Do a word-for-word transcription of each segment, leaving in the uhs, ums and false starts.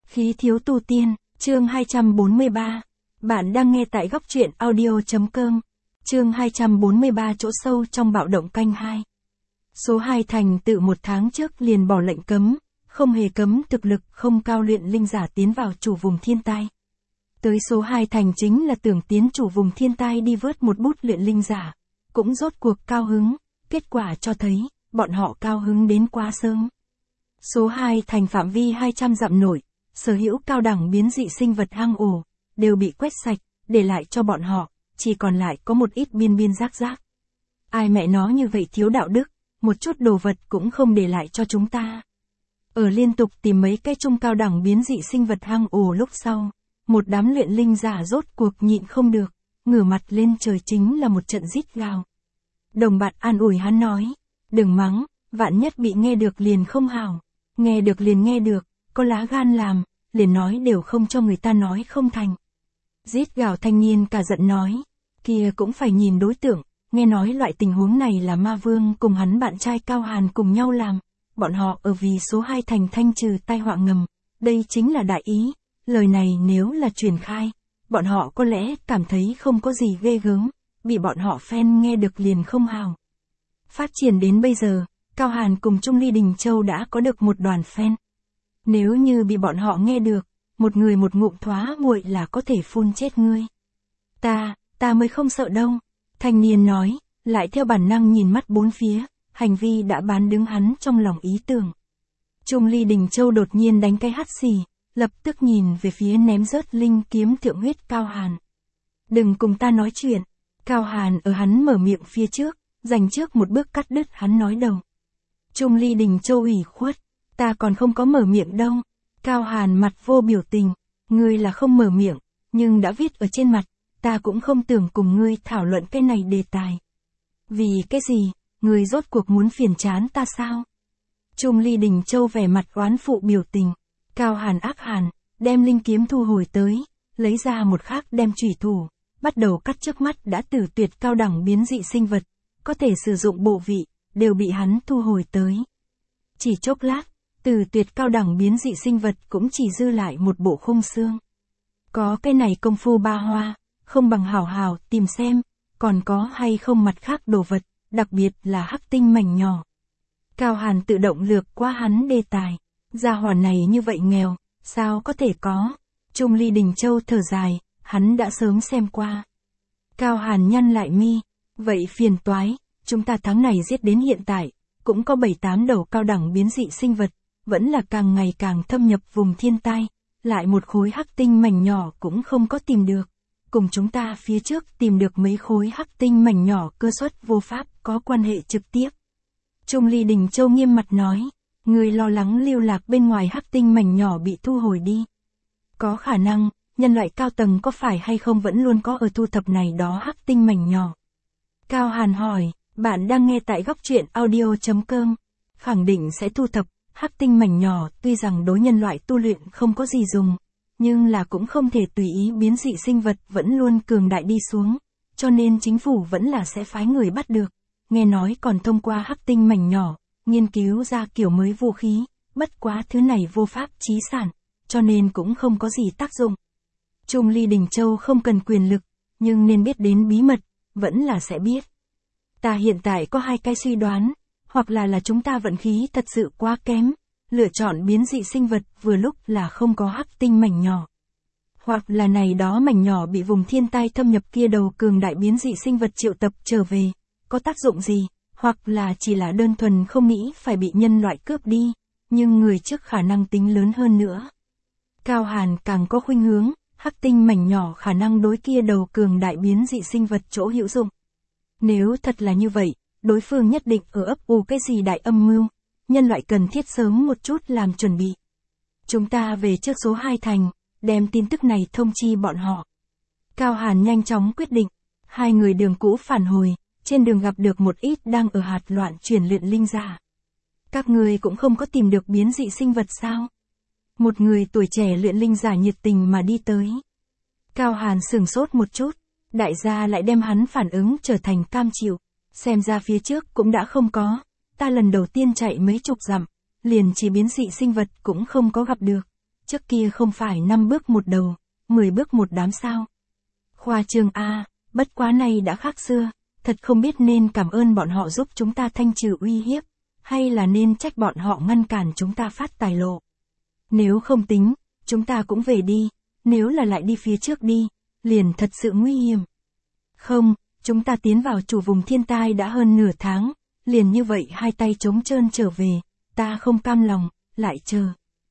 Khí thiếu tu tiên, chương hai trăm bốn mươi ba. Bạn đang nghe tại góc truyện audio.com. Chương hai trăm bốn mươi ba chỗ sâu trong bạo động canh hai. Số hai thành tự một tháng trước liền bỏ lệnh cấm, không hề cấm thực lực không cao luyện linh giả tiến vào chủ vùng thiên tai. Tới số hai thành chính là tưởng tiến chủ vùng thiên tai đi vớt một bút luyện linh giả, cũng rốt cuộc cao hứng, kết quả cho thấy, bọn họ cao hứng đến quá sớm. Số hai thành phạm vi hai trăm dặm nổi, sở hữu cao đẳng biến dị sinh vật hang ổ, đều bị quét sạch, để lại cho bọn họ, chỉ còn lại có một ít biên biên rác rác. Ai mẹ nó như vậy thiếu đạo đức, một chút đồ vật cũng không để lại cho chúng ta. Ở liên tục tìm mấy cái trung cao đẳng biến dị sinh vật hang ổ lúc sau, một đám luyện linh giả rốt cuộc nhịn không được, ngửa mặt lên trời chính là một trận rít gào. Đồng bạn an ủi hắn nói, đừng mắng, vạn nhất bị nghe được liền không hảo, nghe được liền nghe được, có lá gan làm, liền nói đều không cho người ta nói không thành. Rít gào thanh niên cả giận nói, kia cũng phải nhìn đối tượng, nghe nói loại tình huống này là ma vương cùng hắn bạn trai Cao Hàn cùng nhau làm, bọn họ ở vì số hai thành thanh trừ tai họa ngầm, đây chính là đại ý, lời này nếu là truyền khai, bọn họ có lẽ cảm thấy không có gì ghê gớm, bị bọn họ phen nghe được liền không hào. Phát triển đến bây giờ, Cao Hàn cùng Trung Ly Đình Châu đã có được một đoàn fan. Nếu như bị bọn họ nghe được, một người một ngụm thoá muội là có thể phun chết ngươi. Ta, ta mới không sợ đâu. Thanh niên nói, lại theo bản năng nhìn mắt bốn phía, hành vi đã bán đứng hắn trong lòng ý tưởng. Trung Ly Đình Châu đột nhiên đánh cái hắt xì, lập tức nhìn về phía ném rớt linh kiếm thượng huyết Cao Hàn. Đừng cùng ta nói chuyện. Cao Hàn ở hắn mở miệng phía trước, dành trước một bước cắt đứt hắn nói đầu. Trung Ly Đình Châu ủy khuất, ta còn không có mở miệng đâu. Cao Hàn mặt vô biểu tình, ngươi là không mở miệng, nhưng đã viết ở trên mặt, ta cũng không tưởng cùng ngươi thảo luận cái này đề tài. Vì cái gì, ngươi rốt cuộc muốn phiền chán ta sao? Trung Ly Đình Châu vẻ mặt oán phụ biểu tình, Cao Hàn ác hàn, đem linh kiếm thu hồi tới, lấy ra một khác đem chủy thủ, bắt đầu cắt trước mắt đã tử tuyệt cao đẳng biến dị sinh vật, có thể sử dụng bộ vị, đều bị hắn thu hồi tới. Chỉ chốc lát, từ tuyệt cao đẳng biến dị sinh vật cũng chỉ dư lại một bộ khung xương. Có cái này công phu ba hoa, không bằng hảo hảo tìm xem, còn có hay không mặt khác đồ vật, đặc biệt là hắc tinh mảnh nhỏ. Cao Hàn tự động lược qua hắn đề tài, gia hỏa này như vậy nghèo, sao có thể có. Trung Ly Đình Châu thở dài, hắn đã sớm xem qua. Cao Hàn nhăn lại mi, vậy phiền toái, chúng ta tháng này giết đến hiện tại, cũng có bảy tám đầu cao đẳng biến dị sinh vật, vẫn là càng ngày càng thâm nhập vùng thiên tai, lại một khối hắc tinh mảnh nhỏ cũng không có tìm được. Cùng chúng ta phía trước tìm được mấy khối hắc tinh mảnh nhỏ cơ suất vô pháp có quan hệ trực tiếp. Trung Ly Đình Châu nghiêm mặt nói, người lo lắng lưu lạc bên ngoài hắc tinh mảnh nhỏ bị thu hồi đi. Có khả năng, nhân loại cao tầng có phải hay không vẫn luôn có ở thu thập này đó hắc tinh mảnh nhỏ. Cao Hàn hỏi, bạn đang nghe tại góc truyện audio.com, khẳng định sẽ thu thập, hắc tinh mảnh nhỏ tuy rằng đối nhân loại tu luyện không có gì dùng, nhưng là cũng không thể tùy ý biến dị sinh vật vẫn luôn cường đại đi xuống, cho nên chính phủ vẫn là sẽ phái người bắt được, nghe nói còn thông qua hắc tinh mảnh nhỏ, nghiên cứu ra kiểu mới vũ khí, bất quá thứ này vô pháp chí sản, cho nên cũng không có gì tác dụng. Trung Ly Đình Châu không cần quyền lực, nhưng nên biết đến bí mật, vẫn là sẽ biết. Ta hiện tại có hai cái suy đoán, hoặc là là chúng ta vận khí thật sự quá kém, lựa chọn biến dị sinh vật vừa lúc là không có hắc tinh mảnh nhỏ. Hoặc là này đó mảnh nhỏ bị vùng thiên tai thâm nhập kia đầu cường đại biến dị sinh vật triệu tập trở về, có tác dụng gì, hoặc là chỉ là đơn thuần không nghĩ phải bị nhân loại cướp đi, nhưng người trước khả năng tính lớn hơn nữa. Cao Hàn càng có khuynh hướng, hắc tinh mảnh nhỏ khả năng đối kia đầu cường đại biến dị sinh vật chỗ hữu dụng. Nếu thật là như vậy, đối phương nhất định ở ấp ủ cái gì đại âm mưu, nhân loại cần thiết sớm một chút làm chuẩn bị. Chúng ta về trước số hai thành, đem tin tức này thông chi bọn họ. Cao Hàn nhanh chóng quyết định, hai người đường cũ phản hồi, trên đường gặp được một ít đang ở hạt loạn chuyển luyện linh giả. Các người cũng không có tìm được biến dị sinh vật sao? Một người tuổi trẻ luyện linh giả nhiệt tình mà đi tới. Cao Hàn sửng sốt một chút, đại gia lại đem hắn phản ứng trở thành cam chịu, xem ra phía trước cũng đã không có, ta lần đầu tiên chạy mấy chục dặm, liền chỉ biến dị sinh vật cũng không có gặp được, Trước kia không phải năm bước một đầu, mười bước một đám sao. Khoa trương a, bất quá này đã khác xưa, thật không biết nên cảm ơn bọn họ giúp chúng ta thanh trừ uy hiếp, hay là nên trách bọn họ ngăn cản chúng ta phát tài lộ. Nếu không tính, chúng ta cũng về đi, nếu là lại đi phía trước đi, liền thật sự nguy hiểm. Không, chúng ta tiến vào chủ vùng thiên tai đã hơn nửa tháng, liền như vậy hai tay trống trơn trở về, ta không cam lòng, lại chờ.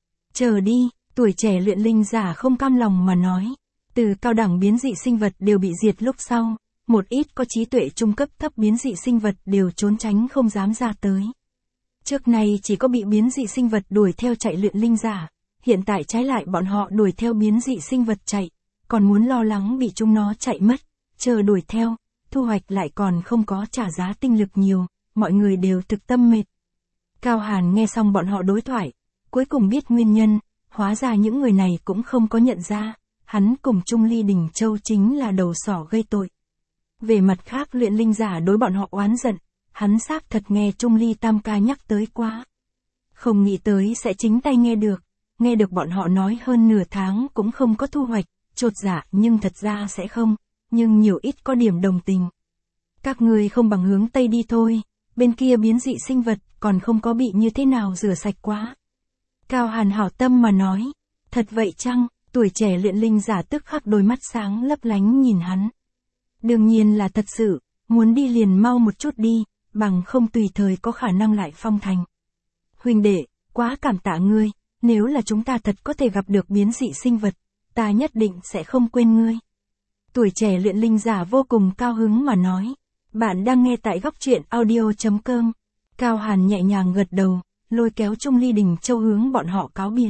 Chờ đi, tuổi trẻ luyện linh giả không cam lòng mà nói. Từ cao đẳng biến dị sinh vật đều bị diệt lúc sau, một ít có trí tuệ trung cấp thấp biến dị sinh vật đều trốn tránh không dám ra tới. Trước này chỉ có bị biến dị sinh vật đuổi theo chạy luyện linh giả, hiện tại trái lại bọn họ đuổi theo biến dị sinh vật chạy, còn muốn lo lắng bị chúng nó chạy mất, chờ đuổi theo, thu hoạch lại còn không có trả giá tinh lực nhiều, mọi người đều thực tâm mệt. Cao Hàn nghe xong bọn họ đối thoại, cuối cùng biết nguyên nhân, hóa ra những người này cũng không có nhận ra, hắn cùng Trung Ly Đình Châu chính là đầu sỏ gây tội. Về mặt khác luyện linh giả đối bọn họ oán giận, hắn xác thật nghe Trung Ly Tam ca nhắc tới quá. Không nghĩ tới sẽ chính tay nghe được, nghe được bọn họ nói hơn nửa tháng cũng không có thu hoạch, chột dạ nhưng thật ra sẽ không, nhưng nhiều ít có điểm đồng tình. Các người không bằng hướng Tây đi thôi, bên kia biến dị sinh vật còn không có bị như thế nào rửa sạch quá. Cao Hàn hảo tâm mà nói, thật vậy chăng, tuổi trẻ luyện linh giả tức khắc đôi mắt sáng lấp lánh nhìn hắn. Đương nhiên là thật sự, muốn đi liền mau một chút đi, bằng không tùy thời có khả năng lại phong thành. Huynh đệ, quá cảm tạ ngươi, nếu là chúng ta thật có thể gặp được biến dị sinh vật, ta nhất định sẽ không quên ngươi. Tuổi trẻ luyện linh giả vô cùng cao hứng mà nói. Bạn đang nghe tại góc truyện audio chấm com. Cao Hàn nhẹ nhàng gật đầu, lôi kéo Trung Ly Đình Châu hướng bọn họ cáo biệt.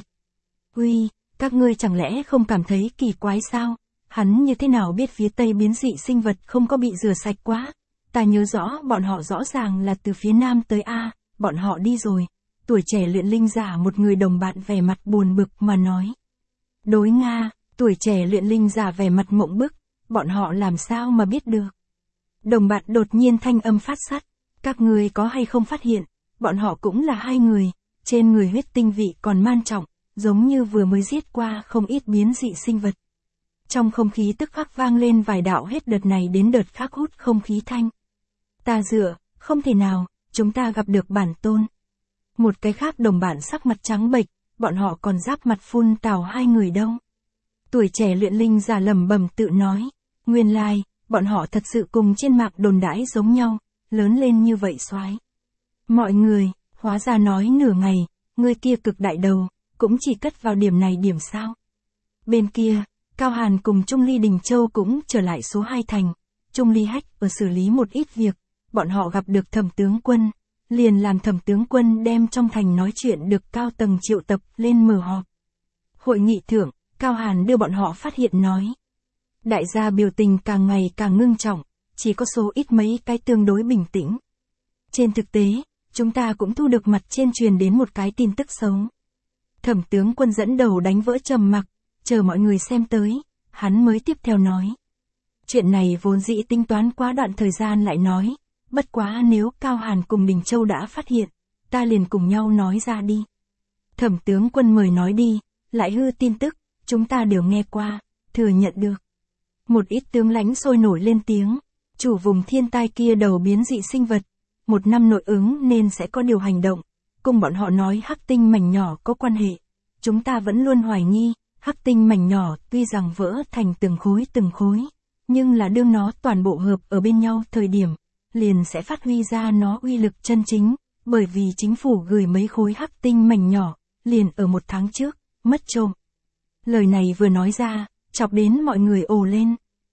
Uy, các ngươi chẳng lẽ không cảm thấy kỳ quái sao? Hắn như thế nào biết phía Tây biến dị sinh vật không có bị rửa sạch quá? Ta nhớ rõ bọn họ rõ ràng là từ phía Nam tới A, bọn họ đi rồi. Tuổi trẻ luyện linh giả một người đồng bạn vẻ mặt buồn bực mà nói. Đối Nga, tuổi trẻ luyện linh giả vẻ mặt mộng bức, bọn họ làm sao mà biết được? Đồng bạn đột nhiên thanh âm phát sắt, các người có hay không phát hiện, bọn họ cũng là hai người, trên người huyết tinh vị còn man trọng, giống như vừa mới giết qua không ít biến dị sinh vật. Trong không khí tức khắc vang lên vài đạo hết đợt này đến đợt khác hút không khí thanh. Ta dựa, không thể nào, chúng ta gặp được bản tôn. Một cái khác đồng bạn sắc mặt trắng bệch, bọn họ còn giáp mặt phun tào hai người đâu. Tuổi trẻ luyện linh giả lẩm bẩm tự nói, nguyên lai, bọn họ thật sự cùng trên mạng đồn đãi giống nhau, lớn lên như vậy soái. Mọi người, hóa ra nói nửa ngày, người kia cực đại đầu, cũng chỉ cất vào điểm này điểm sao. Bên kia, Cao Hàn cùng Trung Ly Đình Châu cũng trở lại số hai thành, Trung Ly Hách ở xử lý một ít việc, bọn họ gặp được Thẩm tướng quân, liền làm Thẩm tướng quân đem trong thành nói chuyện được cao tầng triệu tập lên mở họp. Hội nghị thưởng, Cao Hàn đưa bọn họ phát hiện nói. Đại gia biểu tình càng ngày càng ngưng trọng, chỉ có số ít mấy cái tương đối bình tĩnh. Trên thực tế, chúng ta cũng thu được mặt trên truyền đến một cái tin tức xấu. Thẩm tướng quân dẫn đầu đánh vỡ trầm mặc, chờ mọi người xem tới, hắn mới tiếp theo nói. Chuyện này vốn dĩ tính toán quá đoạn thời gian lại nói, bất quá nếu Cao Hàn cùng Đình Châu đã phát hiện, ta liền cùng nhau nói ra đi. Thẩm tướng quân mời nói đi, lại hư tin tức, chúng ta đều nghe qua, thừa nhận được. Một ít tướng lãnh sôi nổi lên tiếng, chủ vùng thiên tai kia đầu biến dị sinh vật, một năm nội ứng nên sẽ có điều hành động, cùng bọn họ nói hắc tinh mảnh nhỏ có quan hệ. Chúng ta vẫn luôn hoài nghi, hắc tinh mảnh nhỏ tuy rằng vỡ thành từng khối từng khối, nhưng là đương nó toàn bộ hợp ở bên nhau thời điểm, liền sẽ phát huy ra nó uy lực chân chính, bởi vì chính phủ gửi mấy khối hắc tinh mảnh nhỏ, liền ở một tháng trước, mất trộm. Lời này vừa nói ra, chọc đến mọi người ồ lên.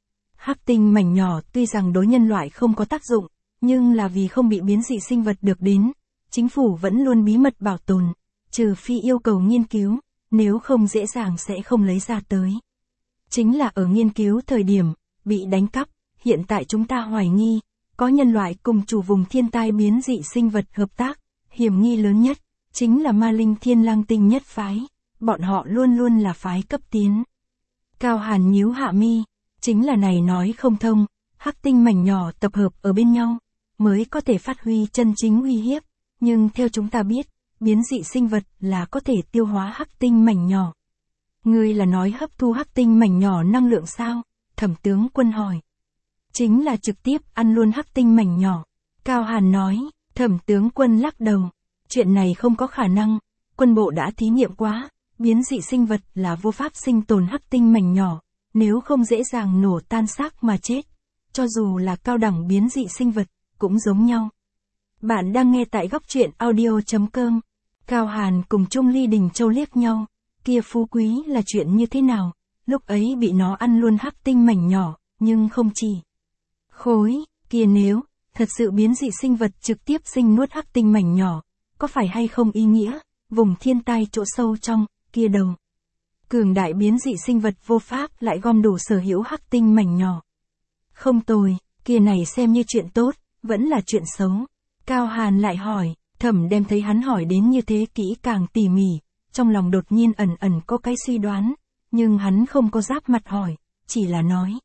Hắc tinh mảnh nhỏ tuy rằng đối nhân loại không có tác dụng, nhưng là vì không bị biến dị sinh vật được đến, chính phủ vẫn luôn bí mật bảo tồn, trừ phi yêu cầu nghiên cứu, nếu không dễ dàng sẽ không lấy ra tới. Chính là ở nghiên cứu thời điểm, bị đánh cắp, hiện tại chúng ta hoài nghi, có nhân loại cùng chủ vùng thiên tai biến dị sinh vật hợp tác, hiểm nghi lớn nhất, chính là Ma Linh Thiên Lang Tinh nhất phái, bọn họ luôn luôn là phái cấp tiến. Cao Hàn nhíu hạ mi, chính là này nói không thông, hắc tinh mảnh nhỏ tập hợp ở bên nhau, mới có thể phát huy chân chính uy hiếp, nhưng theo chúng ta biết, biến dị sinh vật là có thể tiêu hóa hắc tinh mảnh nhỏ. Ngươi là nói hấp thu hắc tinh mảnh nhỏ năng lượng sao? Thẩm tướng quân hỏi. Chính là trực tiếp ăn luôn hắc tinh mảnh nhỏ. Cao Hàn nói. Thẩm tướng quân lắc đầu. Chuyện này không có khả năng. Quân bộ đã thí nghiệm quá. Biến dị sinh vật là vô pháp sinh tồn hắc tinh mảnh nhỏ. Nếu không dễ dàng nổ tan xác mà chết. Cho dù là cao đẳng biến dị sinh vật, cũng giống nhau. Bạn đang nghe tại góc truyện audio.com. Cao Hàn cùng Trung Ly Đình Châu liếc nhau. Kia phú quý là chuyện như thế nào? Lúc ấy bị nó ăn luôn hắc tinh mảnh nhỏ, nhưng không chỉ. Khối, kia nếu, thật sự biến dị sinh vật trực tiếp sinh nuốt hắc tinh mảnh nhỏ, có phải hay không ý nghĩa, vùng thiên tai chỗ sâu trong, kia đầu. Cường đại biến dị sinh vật vô pháp lại gom đủ sở hữu hắc tinh mảnh nhỏ. Không tồi, kia này xem như chuyện tốt, vẫn là chuyện xấu. Cao Hàn lại hỏi, Thẩm đem thấy hắn hỏi đến như thế kỹ càng tỉ mỉ, trong lòng đột nhiên ẩn ẩn có cái suy đoán, nhưng hắn không có giáp mặt hỏi, chỉ là nói.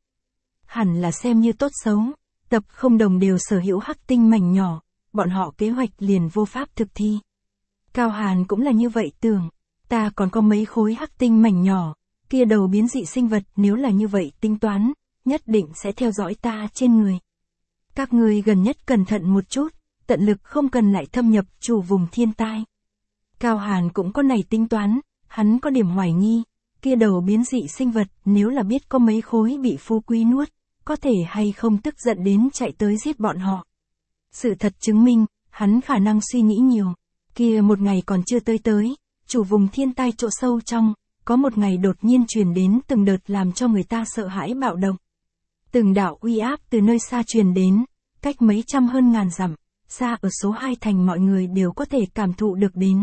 Hẳn là xem như tốt xấu, tập không đồng đều sở hữu hắc tinh mảnh nhỏ, bọn họ kế hoạch liền vô pháp thực thi. Cao Hàn cũng là như vậy tưởng, ta còn có mấy khối hắc tinh mảnh nhỏ, kia đầu biến dị sinh vật nếu là như vậy tính toán, nhất định sẽ theo dõi ta trên người. Các ngươi gần nhất cẩn thận một chút, tận lực không cần lại thâm nhập chủ vùng thiên tai. Cao Hàn cũng có này tính toán, hắn có điểm hoài nghi, kia đầu biến dị sinh vật nếu là biết có mấy khối bị phú quý nuốt, có thể hay không tức giận đến chạy tới giết bọn họ. Sự thật chứng minh, hắn khả năng suy nghĩ nhiều, kia một ngày còn chưa tới tới, chủ vùng thiên tai chỗ sâu trong, có một ngày đột nhiên truyền đến từng đợt làm cho người ta sợ hãi bạo động. Từng đạo uy áp từ nơi xa truyền đến, cách mấy trăm hơn ngàn dặm, xa ở số hai thành mọi người đều có thể cảm thụ được đến.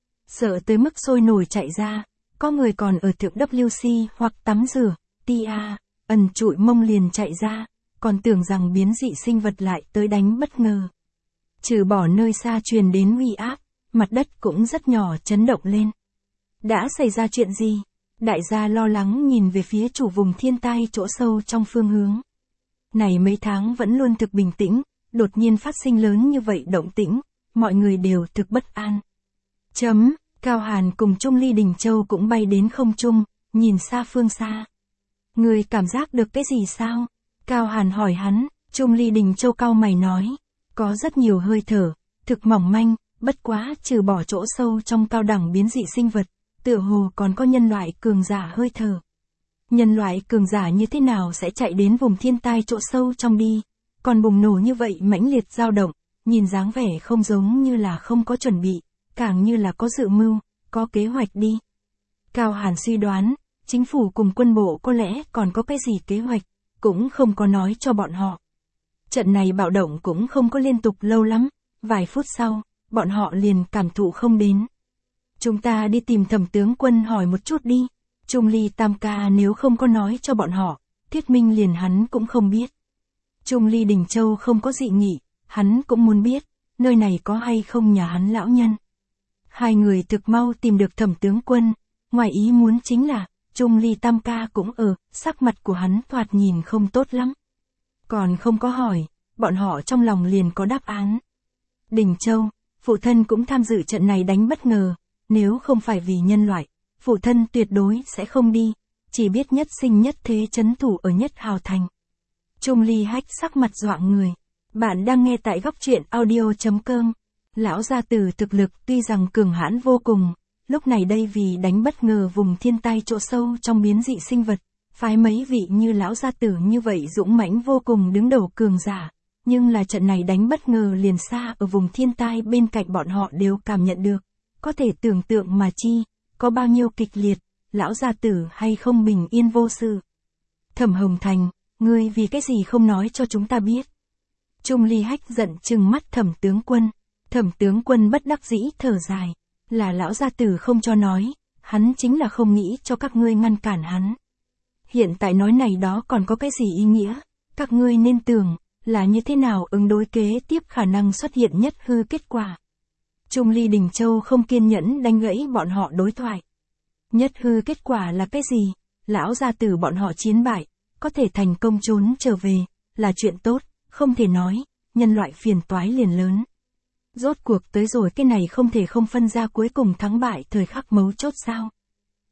Sợ tới mức sôi nổi chạy ra, có người còn ở thượng W C hoặc tắm rửa, tia, ẩn trụi mông liền chạy ra, còn tưởng rằng biến dị sinh vật lại tới đánh bất ngờ. Trừ bỏ nơi xa truyền đến uy áp, mặt đất cũng rất nhỏ chấn động lên. Đã xảy ra chuyện gì? Đại gia lo lắng nhìn về phía chủ vùng thiên tai chỗ sâu trong phương hướng. Này mấy tháng vẫn luôn thực bình tĩnh, đột nhiên phát sinh lớn như vậy động tĩnh, mọi người đều thực bất an. Chấm, Cao Hàn cùng Trung Ly Đình Châu cũng bay đến không trung, nhìn xa phương xa. Người cảm giác được cái gì sao? Cao Hàn hỏi hắn, Trung Ly Đình Châu cau mày nói, có rất nhiều hơi thở, thực mỏng manh, bất quá trừ bỏ chỗ sâu trong cao đẳng biến dị sinh vật, tựa hồ còn có nhân loại cường giả hơi thở. Nhân loại cường giả như thế nào sẽ chạy đến vùng thiên tai chỗ sâu trong đi, còn bùng nổ như vậy mãnh liệt dao động, nhìn dáng vẻ không giống như là không có chuẩn bị, càng như là có dự mưu, có kế hoạch đi. Cao Hàn suy đoán, chính phủ cùng quân bộ có lẽ còn có cái gì kế hoạch, cũng không có nói cho bọn họ. Trận này bạo động cũng không có liên tục lâu lắm, vài phút sau, bọn họ liền cảm thụ không đến. Chúng ta đi tìm Thẩm tướng quân hỏi một chút đi. Trung Ly Tam ca nếu không có nói cho bọn họ, thuyết minh liền hắn cũng không biết. Trung Ly Đình Châu không có dị nghị, hắn cũng muốn biết, nơi này có hay không nhà hắn lão nhân. Hai người thực mau tìm được Thẩm tướng quân, ngoài ý muốn chính là, Trung Ly Tam ca cũng ở, sắc mặt của hắn thoạt nhìn không tốt lắm. Còn không có hỏi, bọn họ trong lòng liền có đáp án. Đình Châu, phụ thân cũng tham dự trận này đánh bất ngờ, nếu không phải vì nhân loại, phụ thân tuyệt đối sẽ không đi, chỉ biết nhất sinh nhất thế chấn thủ ở Nhất Hào Thành. Trung Ly Hách sắc mặt dọa người. Bạn đang nghe tại góc truyện audio.com. Lão gia tử thực lực tuy rằng cường hãn vô cùng, lúc này đây vì đánh bất ngờ vùng thiên tai chỗ sâu trong biến dị sinh vật, phái mấy vị như lão gia tử như vậy dũng mãnh vô cùng đứng đầu cường giả, nhưng là trận này đánh bất ngờ liền xa ở vùng thiên tai bên cạnh bọn họ đều cảm nhận được, có thể tưởng tượng mà chi, có bao nhiêu kịch liệt, lão gia tử hay không bình yên vô sự. Thẩm Hồng Thành, ngươi vì cái gì không nói cho chúng ta biết? Trung Ly Hách giận trừng mắt Thẩm tướng quân, Thẩm tướng quân bất đắc dĩ thở dài, là lão gia tử không cho nói, hắn chính là không nghĩ cho các ngươi ngăn cản hắn. Hiện tại nói này đó còn có cái gì ý nghĩa, các ngươi nên tưởng, là như thế nào ứng đối kế tiếp khả năng xuất hiện nhất hư kết quả. Trung Ly Đình Châu không kiên nhẫn đánh gãy bọn họ đối thoại. Nhất hư kết quả là cái gì? Lão gia tử bọn họ chiến bại, có thể thành công trốn trở về, là chuyện tốt, không thể nói, nhân loại phiền toái liền lớn. Rốt cuộc tới rồi cái này không thể không phân ra cuối cùng thắng bại thời khắc mấu chốt sao?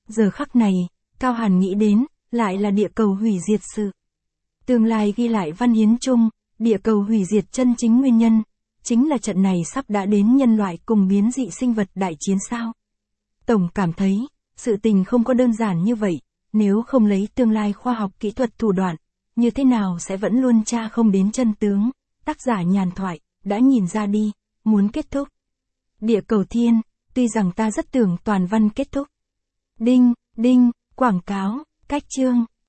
Giờ khắc này, Cao Hàn nghĩ đến, lại là địa cầu hủy diệt sự. Tương lai ghi lại văn hiến chung, địa cầu hủy diệt chân chính nguyên nhân, chính là trận này sắp đã đến nhân loại cùng biến dị sinh vật đại chiến sao. Tổng cảm thấy, sự tình không có đơn giản như vậy, nếu không lấy tương lai khoa học kỹ thuật thủ đoạn, như thế nào sẽ vẫn luôn tra không đến chân tướng, tác giả nhàn thoại, đã nhìn ra đi, muốn kết thúc. Địa cầu thiên, tuy rằng ta rất tưởng toàn văn kết thúc. Đinh, đinh, quảng cáo, cách chương.